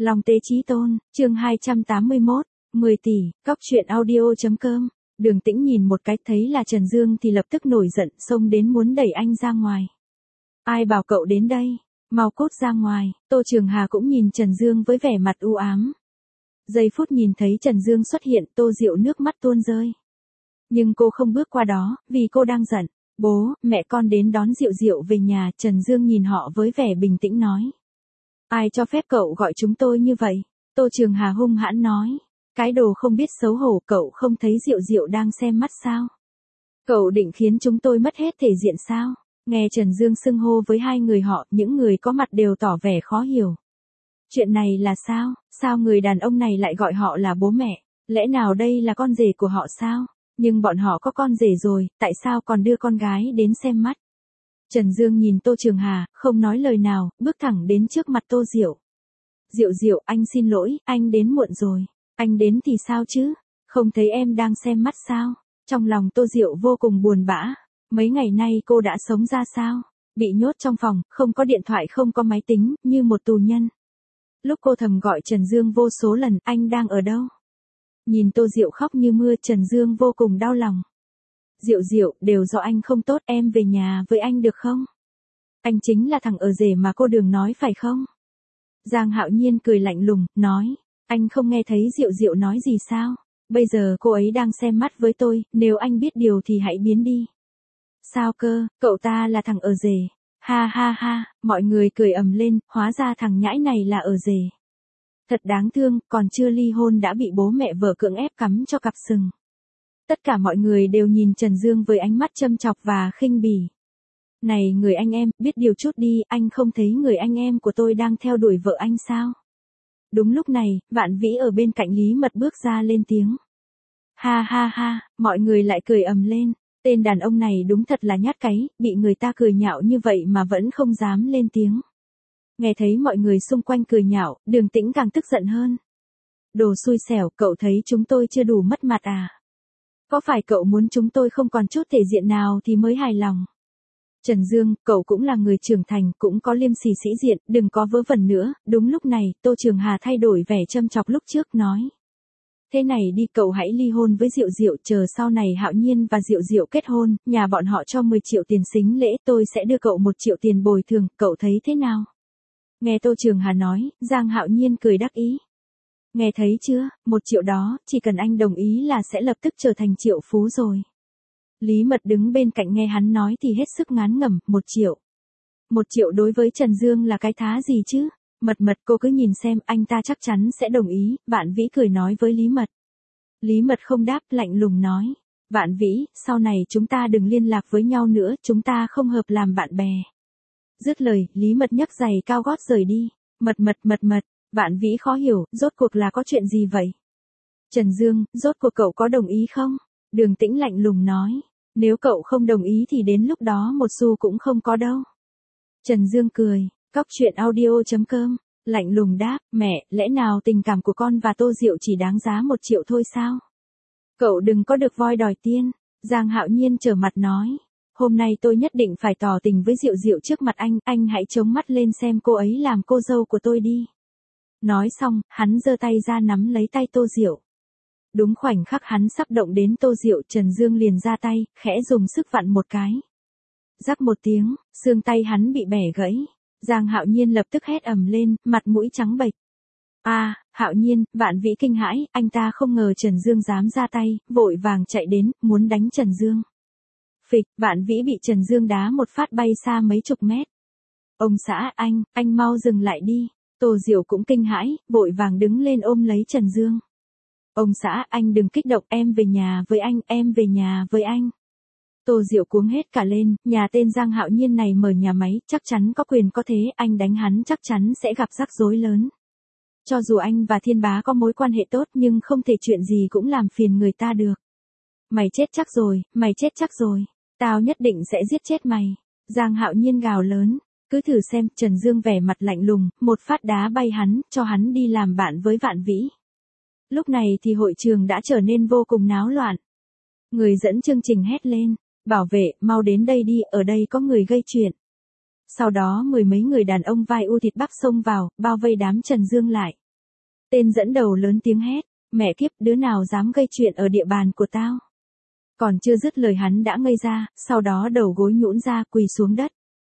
Long Tế Chí Tôn, chương 281, 10 tỷ, cóc truyện audio.com. Đường Tĩnh nhìn một cái thấy là Trần Dương thì lập tức nổi giận, xông đến muốn đẩy anh ra ngoài. Ai bảo cậu đến đây, mau cút ra ngoài. Tô Trường Hà cũng nhìn Trần Dương với vẻ mặt u ám. Giây phút nhìn thấy Trần Dương xuất hiện, Tô Diệu nước mắt tuôn rơi. Nhưng cô không bước qua đó, vì cô đang giận. Bố, mẹ con đến đón Diệu Diệu về nhà. Trần Dương nhìn họ với vẻ bình tĩnh nói. Ai cho phép cậu gọi chúng tôi như vậy? Tô Trường Hà hung hãn nói. Cái đồ không biết xấu hổ, cậu không thấy Diệu Diệu đang xem mắt sao? Cậu định khiến chúng tôi mất hết thể diện sao? Nghe Trần Dương xưng hô với hai người họ, những người có mặt đều tỏ vẻ khó hiểu. Chuyện này là sao? Sao người đàn ông này lại gọi họ là bố mẹ? Lẽ nào đây là con rể của họ sao? Nhưng bọn họ có con rể rồi, tại sao còn đưa con gái đến xem mắt? Trần Dương nhìn Tô Trường Hà, không nói lời nào, bước thẳng đến trước mặt Tô Diệu. Diệu Diệu, anh xin lỗi, anh đến muộn rồi. Anh đến thì sao chứ? Không thấy em đang xem mắt sao? Trong lòng Tô Diệu vô cùng buồn bã. Mấy ngày nay cô đã sống ra sao? Bị nhốt trong phòng, không có điện thoại, không có máy tính, như một tù nhân. Lúc cô thầm gọi Trần Dương vô số lần, anh đang ở đâu? Nhìn Tô Diệu khóc như mưa, Trần Dương vô cùng đau lòng. Diệu Diệu, đều do anh không tốt, em về nhà với anh được không? Anh chính là thằng ở rể mà cô Đường nói phải không? Giang Hạo Nhiên cười lạnh lùng, nói. Anh không nghe thấy Diệu Diệu nói gì sao? Bây giờ cô ấy đang xem mắt với tôi, nếu anh biết điều thì hãy biến đi. Sao cơ, cậu ta là thằng ở rể. Ha ha ha, mọi người cười ầm lên, hóa ra thằng nhãi này là ở rể. Thật đáng thương, còn chưa ly hôn đã bị bố mẹ vợ cưỡng ép cắm cho cặp sừng. Tất cả mọi người đều nhìn Trần Dương với ánh mắt châm chọc và khinh bỉ. Này người anh em, biết điều chút đi, anh không thấy người anh em của tôi đang theo đuổi vợ anh sao? Đúng lúc này, Vạn Vĩ ở bên cạnh Lý Mật bước ra lên tiếng. Ha ha ha, mọi người lại cười ầm lên. Tên đàn ông này đúng thật là nhát cáy, bị người ta cười nhạo như vậy mà vẫn không dám lên tiếng. Nghe thấy mọi người xung quanh cười nhạo, Đường Tĩnh càng tức giận hơn. Đồ xui xẻo, cậu thấy chúng tôi chưa đủ mất mặt à? Có phải cậu muốn chúng tôi không còn chút thể diện nào thì mới hài lòng? Trần Dương, cậu cũng là người trưởng thành, cũng có liêm sỉ sĩ diện, đừng có vớ vẩn nữa. Đúng lúc này, Tô Trường Hà thay đổi vẻ châm chọc lúc trước, nói. Thế này đi, cậu hãy ly hôn với Diệu Diệu, chờ sau này Hạo Nhiên và Diệu Diệu kết hôn, nhà bọn họ cho 10 triệu tiền sính lễ, tôi sẽ đưa cậu 1 triệu tiền bồi thường, cậu thấy thế nào? Nghe Tô Trường Hà nói, Giang Hạo Nhiên cười đắc ý. Nghe thấy chưa, 1 triệu đó, chỉ cần anh đồng ý là sẽ lập tức trở thành triệu phú rồi. Lý Mật đứng bên cạnh nghe hắn nói thì hết sức ngán ngẩm, 1 triệu. 1 triệu đối với Trần Dương là cái thá gì chứ? Mật, cô cứ nhìn xem, anh ta chắc chắn sẽ đồng ý. Vạn Vĩ cười nói với Lý Mật. Lý Mật không đáp, lạnh lùng nói. Vạn Vĩ, sau này chúng ta đừng liên lạc với nhau nữa, chúng ta không hợp làm bạn bè. Dứt lời, Lý Mật nhấc giày cao gót rời đi. Mật. Vạn Vĩ khó hiểu, rốt cuộc là có chuyện gì vậy? Trần Dương, rốt cuộc cậu có đồng ý không? Đường Tĩnh lạnh lùng nói. Nếu cậu không đồng ý thì đến lúc đó một xu cũng không có đâu. Trần Dương cười, cóc truyện audio.com, lạnh lùng đáp, mẹ, lẽ nào tình cảm của con và Tô Diệu chỉ đáng giá 1 triệu thôi sao? Cậu đừng có được voi đòi tiên. Giang Hạo Nhiên trở mặt nói. Hôm nay tôi nhất định phải tỏ tình với Diệu Diệu trước mặt anh hãy chống mắt lên xem cô ấy làm cô dâu của tôi đi. Nói xong, hắn giơ tay ra nắm lấy tay Tô Diệu. Đúng khoảnh khắc hắn sắp động đến Tô Diệu, Trần Dương liền ra tay, khẽ dùng sức vặn một cái. Rắc một tiếng, xương tay hắn bị bẻ gãy. Giang Hạo Nhiên lập tức hét ầm lên, mặt mũi trắng bệch. Hạo Nhiên, Vạn Vĩ kinh hãi, anh ta không ngờ Trần Dương dám ra tay, vội vàng chạy đến, muốn đánh Trần Dương. Phịch, Vạn Vĩ bị Trần Dương đá một phát bay xa mấy chục mét. Ông xã, anh mau dừng lại đi. Tô Diệu cũng kinh hãi, vội vàng đứng lên ôm lấy Trần Dương. Ông xã, anh đừng kích động, em về nhà với anh, em về nhà với anh. Tô Diệu cuống hết cả lên, nhà tên Giang Hạo Nhiên này mở nhà máy, chắc chắn có quyền có thế, anh đánh hắn chắc chắn sẽ gặp rắc rối lớn. Cho dù anh và Thiên Bá có mối quan hệ tốt nhưng không thể chuyện gì cũng làm phiền người ta được. Mày chết chắc rồi, tao nhất định sẽ giết chết mày. Giang Hạo Nhiên gào lớn, cứ thử xem. Trần Dương vẻ mặt lạnh lùng, một phát đá bay hắn, cho hắn đi làm bạn với Vạn Vĩ. Lúc này thì hội trường đã trở nên vô cùng náo loạn. Người dẫn chương trình hét lên, bảo vệ, mau đến đây đi, ở đây có người gây chuyện. Sau đó 10 mấy người đàn ông vai u thịt bắp xông vào, bao vây đám Trần Dương lại. Tên dẫn đầu lớn tiếng hét, mẹ kiếp, đứa nào dám gây chuyện ở địa bàn của tao. Còn chưa dứt lời hắn đã ngây ra, sau đó đầu gối nhũn ra quỳ xuống đất.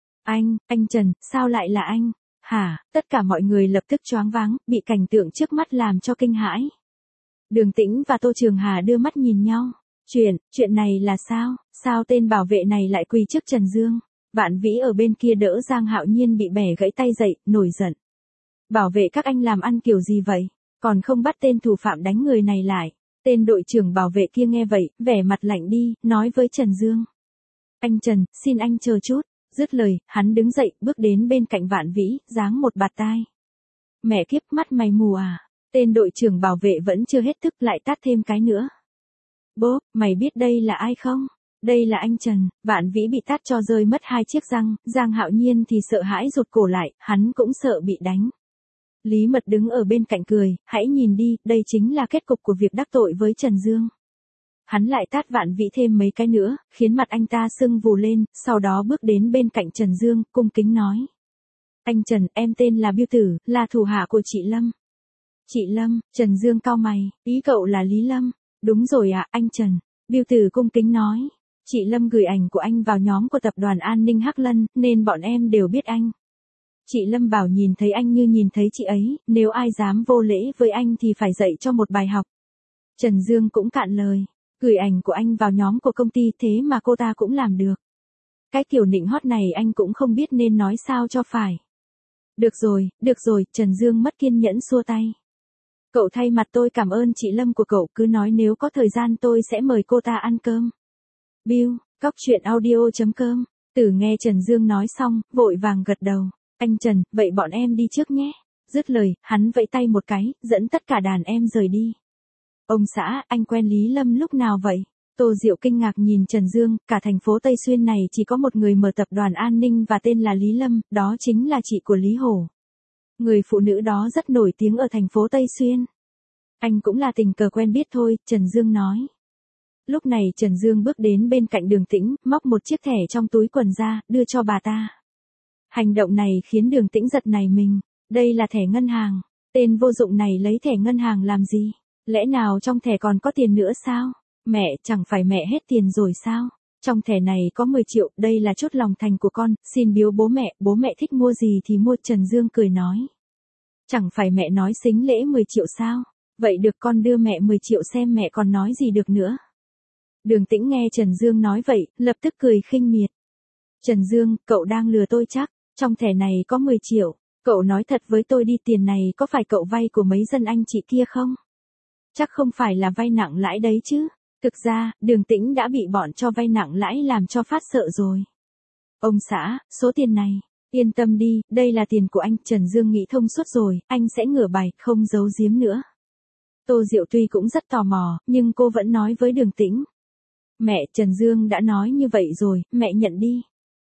Anh Trần, sao lại là anh? Hả? Tất cả mọi người lập tức choáng váng, bị cảnh tượng trước mắt làm cho kinh hãi. Đường Tĩnh và Tô Trường Hà đưa mắt nhìn nhau. Chuyện này là sao? Sao tên bảo vệ này lại quỳ trước Trần Dương? Vạn Vĩ ở bên kia đỡ Giang Hạo Nhiên bị bẻ gãy tay dậy, nổi giận. Bảo vệ các anh làm ăn kiểu gì vậy? Còn không bắt tên thủ phạm đánh người này lại. Tên đội trưởng bảo vệ kia nghe vậy, vẻ mặt lạnh đi, nói với Trần Dương. Anh Trần, xin anh chờ chút. Dứt lời, hắn đứng dậy, bước đến bên cạnh Vạn Vĩ, giáng một bạt tai. Mẹ kiếp, mắt mày mù à? Tên đội trưởng bảo vệ vẫn chưa hết thức lại tát thêm cái nữa. Bố, mày biết đây là ai không? Đây là anh Trần. Vạn Vĩ bị tát cho rơi mất 2 chiếc răng, Giang Hạo Nhiên thì sợ hãi rụt cổ lại, hắn cũng sợ bị đánh. Lý Mật đứng ở bên cạnh cười, hãy nhìn đi, đây chính là kết cục của việc đắc tội với Trần Dương. Hắn lại tát Vạn Vĩ thêm mấy cái nữa, khiến mặt anh ta sưng vù lên, sau đó bước đến bên cạnh Trần Dương, cung kính nói. Anh Trần, em tên là Biêu Tử, là thủ hạ của chị Lâm. Chị Lâm, Trần Dương cau mày, ý cậu là Lý Lâm. Đúng rồi ạ, anh Trần. Biêu Tử cung kính nói. Chị Lâm gửi ảnh của anh vào nhóm của tập đoàn an ninh Hắc Lân, nên bọn em đều biết anh. Chị Lâm bảo nhìn thấy anh như nhìn thấy chị ấy, nếu ai dám vô lễ với anh thì phải dạy cho một bài học. Trần Dương cũng cạn lời. Gửi ảnh của anh vào nhóm của công ty thế mà cô ta cũng làm được. Cái kiểu nịnh hót này anh cũng không biết nên nói sao cho phải. Được rồi, Trần Dương mất kiên nhẫn xua tay. Cậu thay mặt tôi cảm ơn chị Lâm của cậu, cứ nói nếu có thời gian tôi sẽ mời cô ta ăn cơm. Bill, coctruyện.audio.com. Tử nghe Trần Dương nói xong, vội vàng gật đầu. Anh Trần, vậy bọn em đi trước nhé. Dứt lời, hắn vẫy tay một cái, dẫn tất cả đàn em rời đi. Ông xã, anh quen Lý Lâm lúc nào vậy? Tô Diệu kinh ngạc nhìn Trần Dương, cả thành phố Tây Xuyên này chỉ có một người mở tập đoàn an ninh và tên là Lý Lâm, đó chính là chị của Lý Hổ. Người phụ nữ đó rất nổi tiếng ở thành phố Tây Xuyên. Anh cũng là tình cờ quen biết thôi, Trần Dương nói. Lúc này Trần Dương bước đến bên cạnh Đường Tĩnh, móc một chiếc thẻ trong túi quần ra, đưa cho bà ta. Hành động này khiến Đường Tĩnh giật nảy mình. Đây là thẻ ngân hàng. Tên vô dụng này lấy thẻ ngân hàng làm gì? Lẽ nào trong thẻ còn có tiền nữa sao? Mẹ, chẳng phải mẹ hết tiền rồi sao? Trong thẻ này có 10 triệu, đây là chốt lòng thành của con, xin biếu bố mẹ thích mua gì thì mua. Trần Dương cười nói. Chẳng phải mẹ nói xính lễ 10 triệu sao? Vậy được, con đưa mẹ 10 triệu xem mẹ còn nói gì được nữa. Đường Tĩnh nghe Trần Dương nói vậy, lập tức cười khinh miệt. Trần Dương, cậu đang lừa tôi chắc, trong thẻ này có 10 triệu, cậu nói thật với tôi đi, tiền này có phải cậu vay của mấy dân anh chị kia không? Chắc không phải là vay nặng lãi đấy chứ. Thực ra, Đường Tĩnh đã bị bọn cho vay nặng lãi làm cho phát sợ rồi. Ông xã, số tiền này, yên tâm đi, đây là tiền của anh. Trần Dương nghĩ thông suốt rồi, anh sẽ ngửa bài, không giấu giếm nữa. Tô Diệu tuy cũng rất tò mò, nhưng cô vẫn nói với Đường Tĩnh. Mẹ, Trần Dương đã nói như vậy rồi, mẹ nhận đi.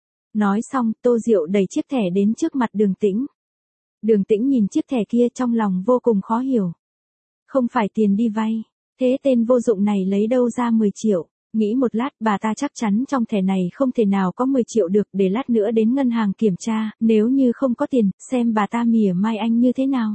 Nói xong, Tô Diệu đẩy chiếc thẻ đến trước mặt Đường Tĩnh. Đường Tĩnh nhìn chiếc thẻ kia trong lòng vô cùng khó hiểu. Không phải tiền đi vay, thế tên vô dụng này lấy đâu ra 10 triệu? Nghĩ một lát, bà ta chắc chắn trong thẻ này không thể nào có 10 triệu được, để lát nữa đến ngân hàng kiểm tra, nếu như không có tiền, xem bà ta mỉa mai anh như thế nào.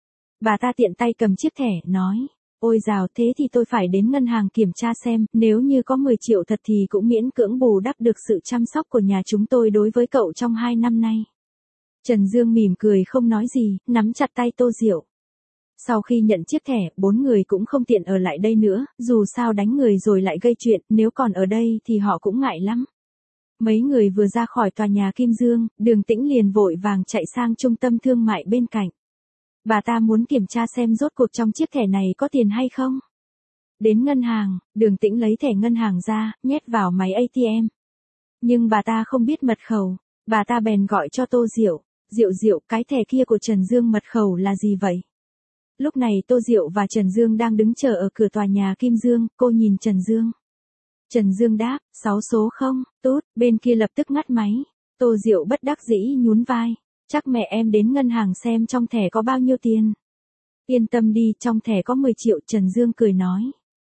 Bà ta tiện tay cầm chiếc thẻ, nói. Ôi dào, thế thì tôi phải đến ngân hàng kiểm tra xem, nếu như có 10 triệu thật thì cũng miễn cưỡng bù đắp được sự chăm sóc của nhà chúng tôi đối với cậu trong 2 năm nay. Trần Dương mỉm cười không nói gì, nắm chặt tay Tô Diệu. Sau khi nhận chiếc thẻ, 4 người cũng không tiện ở lại đây nữa, dù sao đánh người rồi lại gây chuyện, nếu còn ở đây thì họ cũng ngại lắm. Mấy người vừa ra khỏi tòa nhà Kim Dương, Đường Tĩnh liền vội vàng chạy sang trung tâm thương mại bên cạnh. Bà ta muốn kiểm tra xem rốt cuộc trong chiếc thẻ này có tiền hay không. Đến ngân hàng, Đường Tĩnh lấy thẻ ngân hàng ra, nhét vào máy ATM. Nhưng bà ta không biết mật khẩu, bà ta bèn gọi cho Tô Diệu. Diệu, cái thẻ kia của Trần Dương mật khẩu là gì vậy? Lúc này Tô Diệu và Trần Dương đang đứng chờ ở cửa tòa nhà Kim Dương, cô nhìn Trần Dương. Trần Dương đáp, 6 số không, tốt, bên kia lập tức ngắt máy. Tô Diệu bất đắc dĩ nhún vai. Chắc mẹ em đến ngân hàng xem trong thẻ có bao nhiêu tiền. Yên tâm đi, trong thẻ có 10 triệu, Trần Dương cười nói.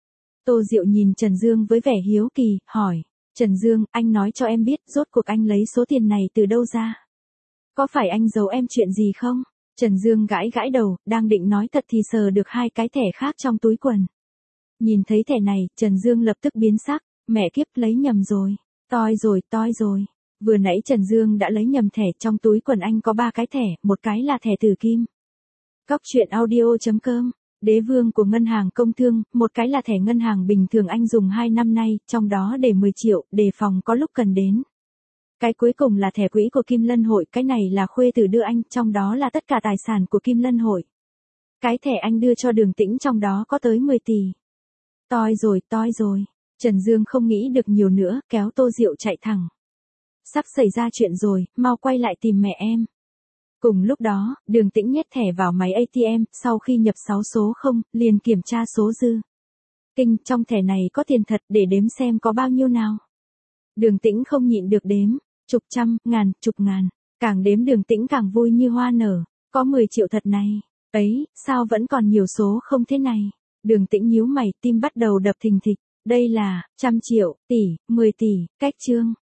Tô Diệu nhìn Trần Dương với vẻ hiếu kỳ, hỏi. Trần Dương, anh nói cho em biết, rốt cuộc anh lấy số tiền này từ đâu ra? Có phải anh giấu em chuyện gì không? Trần Dương gãi gãi đầu, đang định nói thật thì sờ được hai cái thẻ khác trong túi quần. Nhìn thấy thẻ này, Trần Dương lập tức biến sắc, mẹ kiếp lấy nhầm rồi. Toi rồi. Vừa nãy Trần Dương đã lấy nhầm thẻ, trong túi quần anh có 3 cái thẻ, một cái là thẻ Tử Kim. Cóc truyện audio.com, đế vương của ngân hàng công thương, một cái là thẻ ngân hàng bình thường anh dùng 2 năm nay, trong đó để 10 triệu, đề phòng có lúc cần đến. Cái cuối cùng là thẻ quỹ của Kim Lân Hội, cái này là khuê tử đưa anh, trong đó là tất cả tài sản của Kim Lân Hội. Cái thẻ anh đưa cho Đường Tĩnh trong đó có tới 10 tỷ. Toi rồi. Trần Dương không nghĩ được nhiều nữa, kéo Tô Diệu chạy thẳng. Sắp xảy ra chuyện rồi, mau quay lại tìm mẹ em. Cùng lúc đó, Đường Tĩnh nhét thẻ vào máy ATM, sau khi nhập 6 số 0, liền kiểm tra số dư. Kinh, trong thẻ này có tiền thật, để đếm xem có bao nhiêu nào. Đường Tĩnh không nhịn được đếm, chục trăm, ngàn, chục ngàn. Càng đếm Đường Tĩnh càng vui như hoa nở, có 10 triệu thật này. Ấy, sao vẫn còn nhiều số không thế này? Đường Tĩnh nhíu mày, tim bắt đầu đập thình thịch. Đây là, trăm triệu, tỷ, 10 tỷ, cách chương.